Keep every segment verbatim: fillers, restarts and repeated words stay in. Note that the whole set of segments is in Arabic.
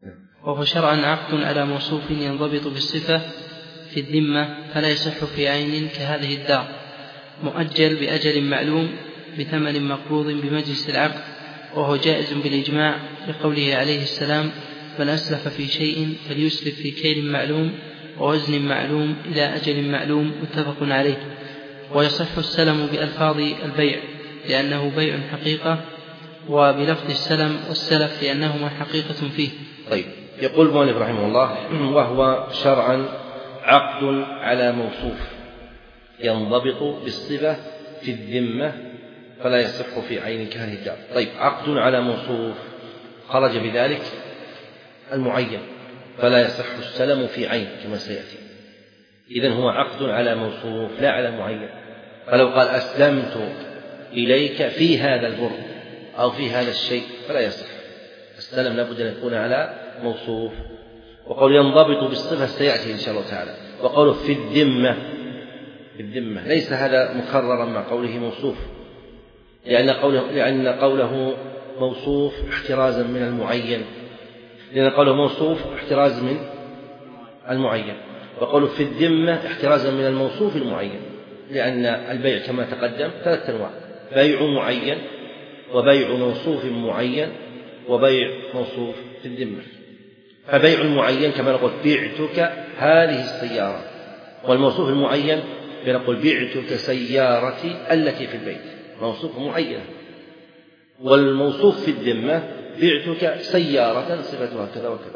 وهو شرعا عقد على موصوف ينضبط بالصفة في الذمة فلا يصح في عين كهذه الدار، مؤجل بأجل معلوم بثمن مقبوض بمجلس العقد، وهو جائز بالإجماع لقوله عليه السلام: من أسلف في شيء فليسلف في كيل معلوم ووزن معلوم إلى أجل معلوم، متفق عليه. ويصح السلم بألفاظ البيع لأنه بيع حقيقة، وبلفظ السلم والسلف لأنهما حقيقة فيه. طيب، يقول المؤلف رحمه الله: وهو شرعا عقد على موصوف ينضبط بالصفة في الذمة فلا يصح في عين كهذه الدار. طيب، عقد على موصوف خرج بذلك المعين فلا يصح السلم في عين كما سيأتي. إذن هو عقد على موصوف لا على معين. فلو قال أسلمت إليك في هذا البر أو في هذا الشيء فلا يصح. السلم لابد أن يكون على موصوف. وقول ينضبط بالصفة سيأتي إن شاء الله تعالى. وقوله في الذمة في الذمة ليس هذا مكررا مع قوله موصوف، لأن قوله, لأن قوله موصوف احترازا من المعين، لأن قوله موصوف احتراز من المعين، وقوله في الذمة احترازا من الموصوف المعين، لأن البيع كما تقدم ثلاثة أنواع: بيع معين، وبيع موصوف معين، وبيع موصوف في الذمة. فبيع المعين كما نقول بعتك هذه السيارة، والموصوف المعين بنقول بعتك سيارتي التي في البيت، موصوف معين. والموصوف في الذمة بعتك سيارة صفتها كذا وكذا.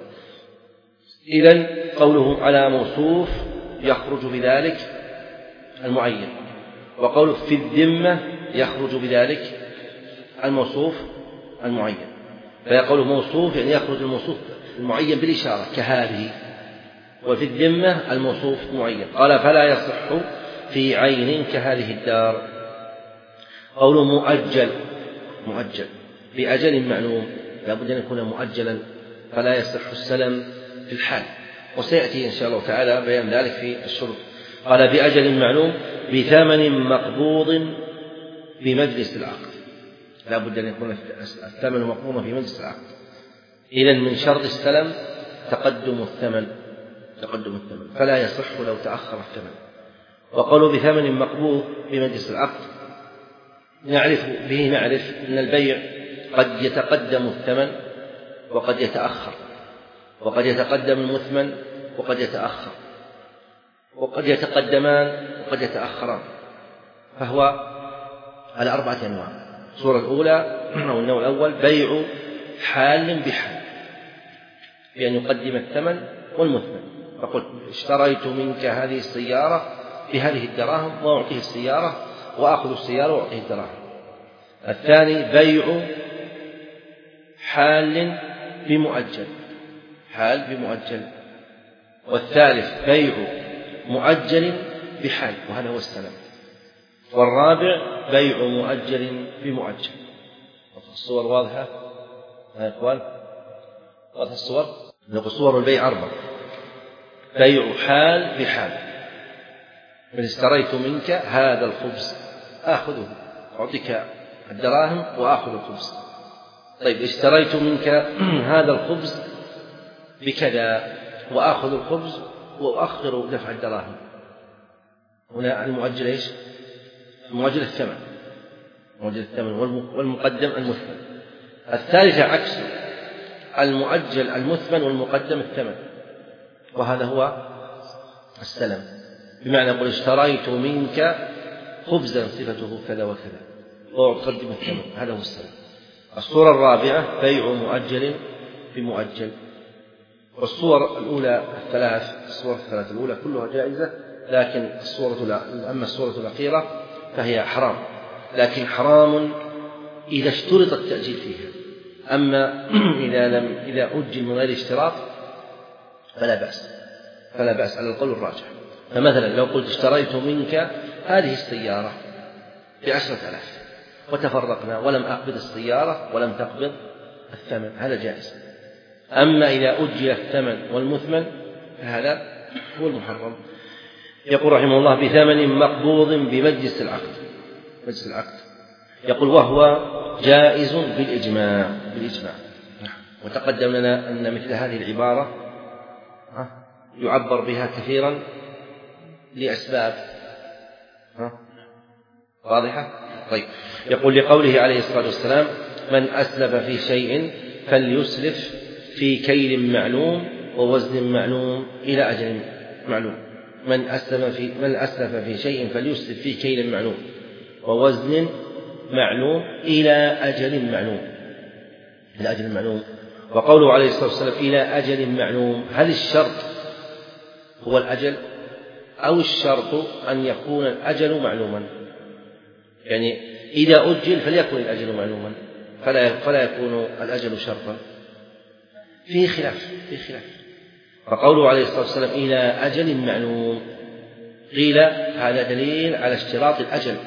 إذن قوله على موصوف يخرج بذلك المعين، وقوله في الذمة يخرج بذلك الموصوف المعين. فيقول موصوف يعني يخرج الموصوف المعين بالإشارة كهذه، وفي الذمة الموصوف معين. قال فلا يصح في عين كهذه الدار. قوله مؤجل مؤجل بأجل معلوم لابد أن يكون مؤجلا فلا يصح السلم في الحال، وسيأتي إن شاء الله تعالى بيان ذلك في الشروط. قال بأجل معلوم بثمن مقبوض بمجلس العقد، لابد أن يكون الثمن مقبوضا في مجلس العقد. إذن من شرط السلم تقدم الثمن تقدم الثمن فلا يصح لو تأخر الثمن. وقالوا بثمن مقبوض بمجلس العقد نعرف به نعرف أن البيع قد يتقدم الثمن وقد يتأخر، وقد يتقدم المثمن وقد يتأخر، وقد يتقدمان وقد يتأخران. فهو على أربعة أنواع. الصورة الأولى أو النوع الأول بيع حال بحال، بأن يقدم الثمن والمثمن، فقلت اشتريت منك هذه السيارة بهذه الدراهم وأعطيه السيارة، وأخذ السيارة وأعطيه الدراهم. الثاني بيع حال بمؤجل حال بمؤجل. والثالث بيع مؤجل بحال، وهذا هو السلم. والرابع بيع مؤجل بمؤجل. الصور واضحة يا إخوان؟ واضحة الصور؟ نقول صور البيع أربعة: بيع حال بحال، من اشتريت منك هذا الخبز آخذه، أعطيك الدراهم وآخذ الخبز. طيب، اشتريت منك هذا الخبز بكذا وآخذ الخبز وأؤخر دفع الدراهم. هنا المؤجل إيش؟ المؤجل الثمن مؤجل الثمن والمقدم المثمن. الثالثة عكس المؤجل المثمن والمقدم الثمن، وهذا هو السلم، بمعنى يقول اشتريت منك خبزا صفته كذا وكذا وأقدم الثمن، هذا هو السلم. الصورة الرابعة بيع مؤجل بمؤجل. والصور الأولى الثلاث الصور الثلاث الأولى كلها جائزة، لكن الصورة أما الصورة الأخيرة فهي حرام، لكن حرام إذا اشترط التأجيل فيها. أما إذا لم إذا أجل من غير اشتراط فلا بأس فلا بأس على القول الراجح. فمثلا لو قلت اشتريت منك هذه السيارة بعشرة آلاف وتفرقنا ولم أقبض السيارة ولم تقبض الثمن، هذا جائز. أما إذا أجل الثمن والمثمن فهذا هو المحرم. يقول رحمه الله بثمن مقبوض بمجلس العقد مجلس العقد يقول وهو جائز بالإجماع بالإجماع وتقدم لنا أن مثل هذه العبارة يعبر بها كثيرا لأسباب واضحة. طيب، يقول لقوله عليه الصلاة والسلام: من أسلف في شيء فليسلف في كيل معلوم ووزن معلوم إلى أجل معلوم. من أسلف في من أسلف في شيء فليسلف في كيل معلوم ووزن معلوم إلى أجل معلوم إلى أجل معلوم. وقوله عليه الصلاة والسلام إلى أجل معلوم، هل الشرط هو الأجل أو الشرط أن يكون الأجل معلوما؟ يعني إذا أجل فليكن الأجل معلوما فلا فلا يكون الأجل شرطا. فيه خلاف فيه خلاف فقوله عليه الصلاة والسلام إلى أجل معلوم، قيل هذا دليل على اشتراط الأجل،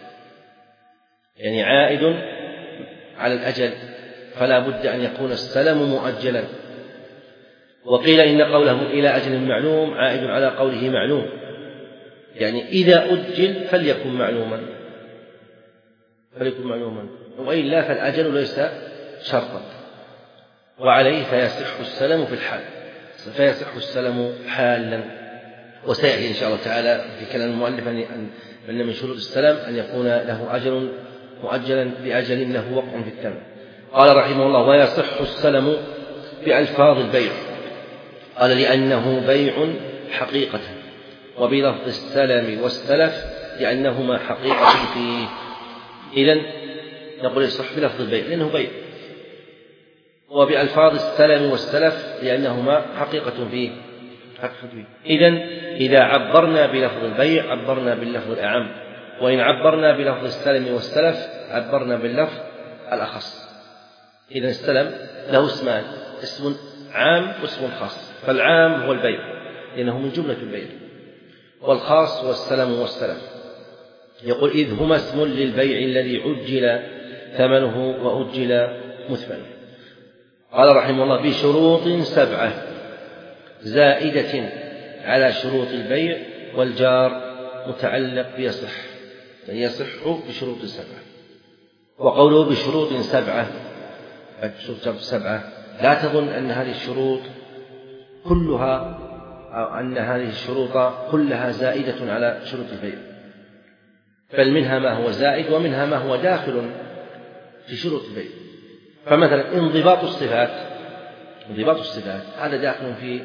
يعني عائد على الأجل، فلا بد أن يكون السلم مؤجلا. وقيل إن قوله إلى أجل معلوم عائد على قوله معلوم، يعني إذا أجل فليكن معلوما فليكن معلوما وإلا فالأجل ليس شرطا. وعليه فيصح السلم في الحال فيصح السلم حالا. وسيأتي إن شاء الله تعالى في كلام المؤلف أن من شروط السلم أن يكون له أجل مؤجلا بأجل له وقع في الثمن. قال رحمه الله: ويصح السلم بألفاظ البيع. قال: لأنه بيع حقيقة، وبلفظ السلم والسلف لأنهما حقيقة فيه. إذن نقول يصح بلفظ البيع لأنه بيع، وبألفاظ السلم والسلف لأنهما حقيقة فيه. إذن إذا عبرنا بلفظ البيع عبرنا باللفظ الأعم، وإن عبرنا بلفظ السلم والسلف عبرنا باللفظ الأخص. إذن السلم له اسمان: اسم عام واسم خاص. فالعام هو البيع لأنه من جملة البيع، والخاص هو السلم والسلف. يقول: إذ هما اسم للبيع الذي عجل ثمنه وأجل مثمنه. قال رحمه الله: بشروط سبعة زائدة على شروط البيع، والجار متعلق بيصح، يعني يصح بشروط سبعة. وقوله بشروط سبعة بشروط سبعة لا تظن أن هذه الشروط كلها أو أن هذه الشروط كلها زائدة على شروط البيع، بل منها ما هو زائد ومنها ما هو داخل في شروط البيع. فمثلا انضباط الصفات انضباط الصفات هذا داخل في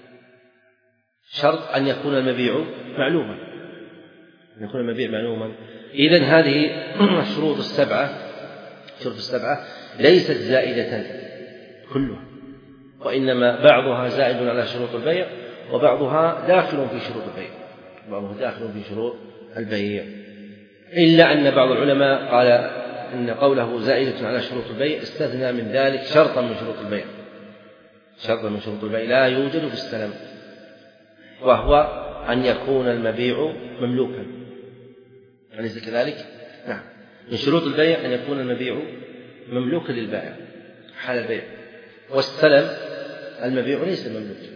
شرط أن يكون المبيع معلوما أن يكون المبيع معلوما. إذن هذه الشروط السبعة شروط السبعة ليست زائدة كلها، وإنما بعضها زائد على شروط البيع وبعضها داخل في شروط البيع بعضها داخل في شروط البيع إلا أن بعض العلماء قال إن قوله زائدة على شروط البيع استثنى من ذلك شرطا من شروط البيع شرطا من شروط البيع لا يوجد في السلم، وهو أن يكون المبيع مملوكا. أليس كذلك؟ نعم، من شروط البيع أن يكون المبيع مملوكا للبائع حال البيع، والسلم المبيع ليس مملوكا.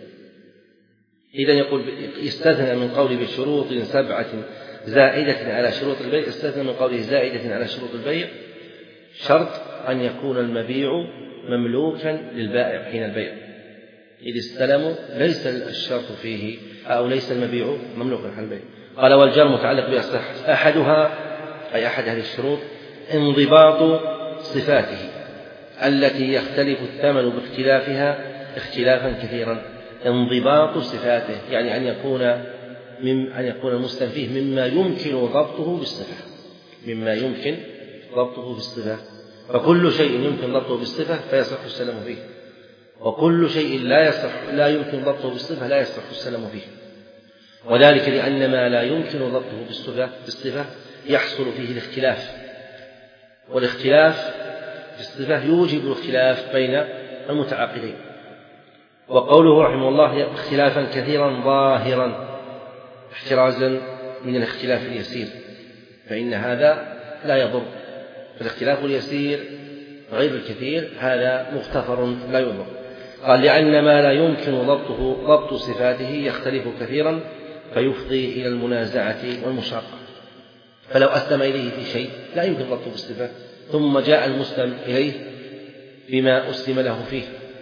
إذن يقول يستثنى من قوله بشروط سبعة زائدة على شروط البيع، استثنى من قوله زائدة على شروط البيع شرط أن يكون المبيع مملوكا للبائع حين البيع، إذ السلم ليس الشرط فيه أو ليس المبيع مملوكا حال البيع. قال: والجار متعلق بأصح أحدها أي أحد هذه الشروط انضباط صفاته التي يختلف الثمن باختلافها اختلافا كثيرا. انضباط صفاته يعني أن يكون من أن يكون المسلم فيه مما يمكن ضبطه بالصفة مما يمكن ضبطه بالصفة فكل شيء يمكن ضبطه بالصفة فيصح السلم فيه، وكل شيء لا يصح لا يمكن ضبطه بالصفة لا يصح السلم فيه. وذلك لأن ما لا يمكن ضبطه بالصفة بالصفة يحصل فيه الاختلاف، والاختلاف في الصفة يوجب الاختلاف بين المتعاقدين. وقوله رحمه الله اختلافا كثيرا ظاهرا احترازا من الاختلاف اليسير، فإن هذا لا يضر، فالاختلاف اليسير غير الكثير هذا مغتفر لا يضر. قال: لأن ما لا يمكن ضبطه ضبط صفاته يختلف كثيرا فيفضي إلى المنازعة والمشاقة. فلو أسلم إليه في شيء لا يمكن ضبطه بالصفة ثم جاء المسلم إليه بما أسلم له فيه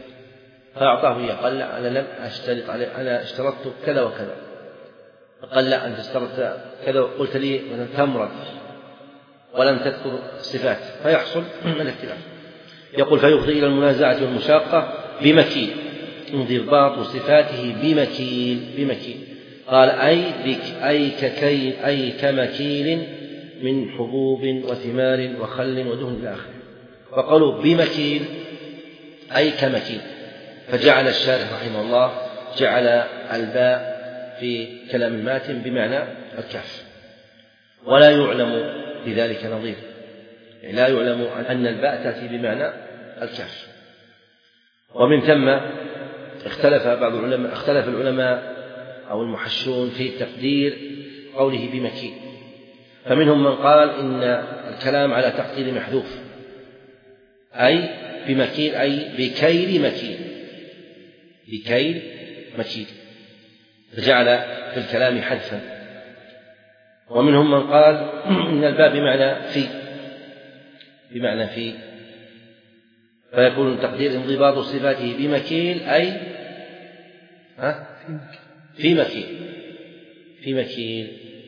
فأعطاه إياه، قال لا أنا لم أشترط عليه، أنا اشترطت كذا وكذا. فقال لا أنت اشترطت كذا وقلت لي مثلا تمرد ولم تذكر الصفات، فيحصل من الاختلاف. يقول فيفضي إلى المنازعة والمشاقة بمكيل، انضباط صفاته بمكيل بمكيل قال أي بك أي ككيل أي كمكيل من حبوب وثمار وخل ودهن إلى آخره. فقالوا بمكيل أي كمكيل، فجعل الشارح رحمه الله جعل الباء في كلام الماتن بمعنى الكاف، ولا يعلم بذلك نظير، يعني لا يعلم أن الباء تأتي بمعنى الكاف. ومن ثم اختلف بعض العلماء اختلف العلماء أو المحشون في تقدير قوله بمكيل، فمنهم من قال إن الكلام على تقدير محذوف، أي بمكيل أي بكيل مكيل، بكيل مكيل، فجعل في الكلام حذفا. ومنهم من قال إن الباء بمعنى في بمعنى في فيكون تقدير انضباط صفاته بمكيل أي ها في مكيل في مكيل.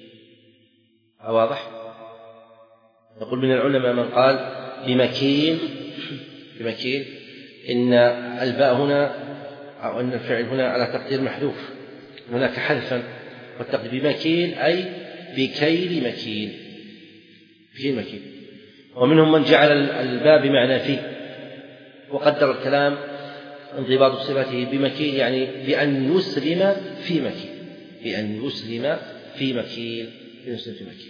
واضح؟ يقول من العلماء من قال بمكيل بمكيل إن الباء هنا أو أن الفعل هنا على تقدير محذوف، هناك حذفا، والتقدير بمكيل أي بكيل مكيل بكيل مكيل. ومنهم من جعل الباء بمعنى في، وقدر الكلام انضباط صفاته بمكيل يعني بأن يسلم في مكيل، بأن يسلم في مكيل يسلم في مكيل.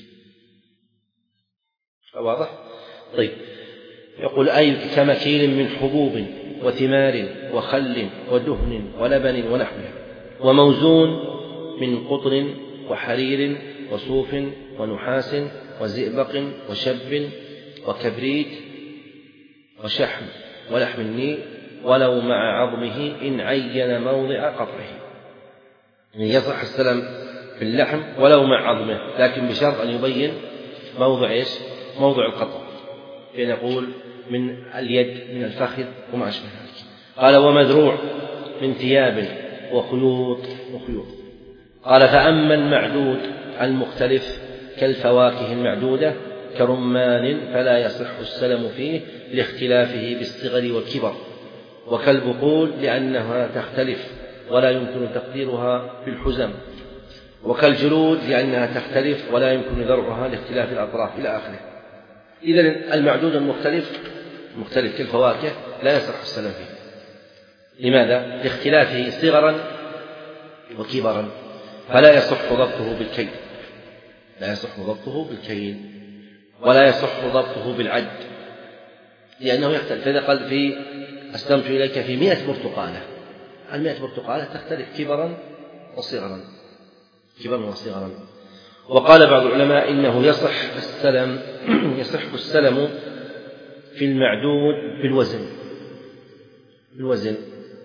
واضح؟ طيب، يقول أي كمكيل من حبوب وثمار وخل ودهن ولبن ونحوه، وموزون من قطن وحرير وصوف ونحاس وزئبق وشب وكبريت وشحم ولحم النيل ولو مع عظمه إن عين موضع قطعه. يعني يصح السلم في اللحم ولو مع عظمه، لكن بشرط أن يبين موضع إيش؟ موضع القطع، بأن يقول من اليد من الفخذ وما أشبه ذلك. قال ومذروع من ثياب وخيوط وخيوط. قال فأما المعدود المختلف كالفواكه المعدودة كرمان فلا يصح السلم فيه لاختلافه بالصغر والكبر، وكالبقول لأنها تختلف ولا يمكن تقديرها بالحزم، وكالجلود لأنها تختلف ولا يمكن ذرعها لاختلاف الأطراف إلى آخره. إذن المعدود المختلف مختلف كالفواكه لا يصح السلم فيه. لماذا؟ لاختلافه صغرا وكبرا، فلا يصح ضبطه بالكيل لا يصح ضبطه بالكيل ولا يصح ضبطه بالعد، لأنه يختلف. فإذا قال في أسلمت إليك في مئة برتقالة، المئة برتقالة تختلف كبرا وصغرا كبرا وصغرا. وقال بعض العلماء إنه يصح السلم يصح السلم في المعدود بالوزن بالوزن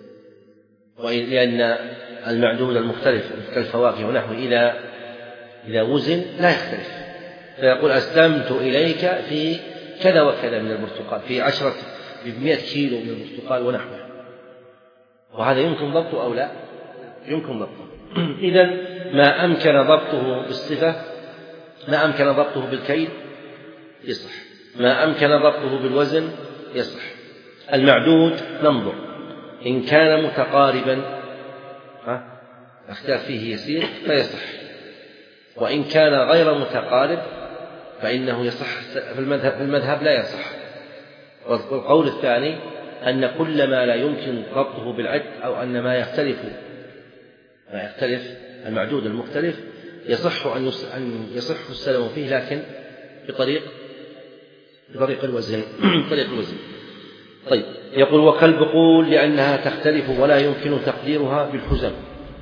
لأن المعدود المختلف كالفواكه ونحوه إذا إذا وزن لا يختلف، فيقول أسلمت إليك في كذا وكذا من البرتقال، في عشرة بمئة كيلو من البرتقال ونحوه، وهذا يمكن ضبطه أو لا يمكن ضبطه. إذن ما أمكن ضبطه بالصفة ما أمكن ضبطه بالكيل يصح، ما أمكن ضبطه بالوزن يصح. المعدود ننظر إن كان متقاربا اختلاف فيه يسير فيصح، وإن كان غير متقارب فإنه يصح. في المذهب, في المذهب لا يصح. والقول الثاني أن كل ما لا يمكن ضبطه بالعد أو أن ما يختلف ما يختلف المعدود المختلف يصح أن يصح السلم فيه، لكن بطريق بطريق الوزن طريق الوزن. طيب، يقول وكالبقول لأنها تختلف ولا يمكن تقديرها بالحزم،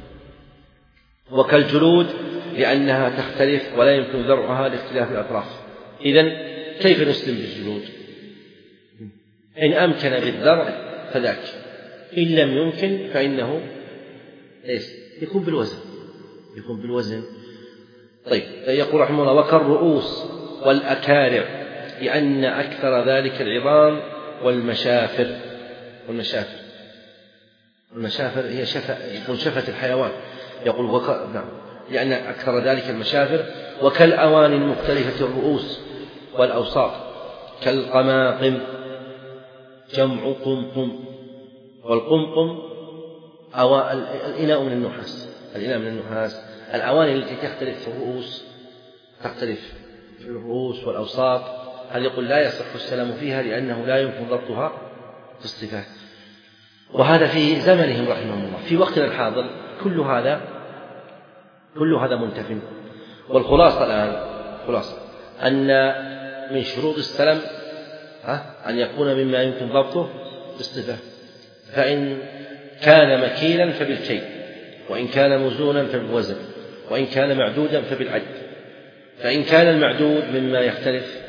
وكالجلود لأنها تختلف ولا يمكن ذرعها لاختلاف الأطراف. إذن كيف نسلم بالجلود؟ إن أمكن بالذرع فذاك، إن لم يمكن فإنه يكون بالوزن يكون بالوزن. طيب، يقول رحمه الله وكالرؤوس والأكارع لأن أكثر ذلك العظام والمشافر والمشافر المشافر هي شفة يقول شفة الحيوان، يقول وك... نعم، لأن أكثر ذلك المشافر. وكالأواني المختلفة الرؤوس والأوساط كالقماقم جمع قمقم، والقمقم أو... الإناء من النحاس، الإناء من النحاس. الأواني التي تختلف في الرؤوس تختلف في الرؤوس والأوساط، هل يقول لا يصح السلام فيها لأنه لا يمكن ضبطها في الصفات. وهذا في زمنهم رحمهم الله. في وقتنا الحاضر كل هذا كل هذا منتف. والخلاصة الآن خلاصة أن من شروط السلم أن يكون مما يمكن ضبطه بالصفة، فإن كان مكيلا فبالكيل، وإن كان موزونا فبالوزن، وإن كان معدودا فبالعد. فإن كان المعدود مما يختلف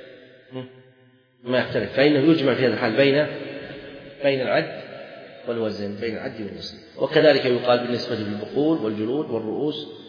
ما يختلف فإنه يجمع في هذا الحال بين بين العد والوزن، بين العد والوزن. وكذلك يقال بالنسبة للبقول والجلود والرؤوس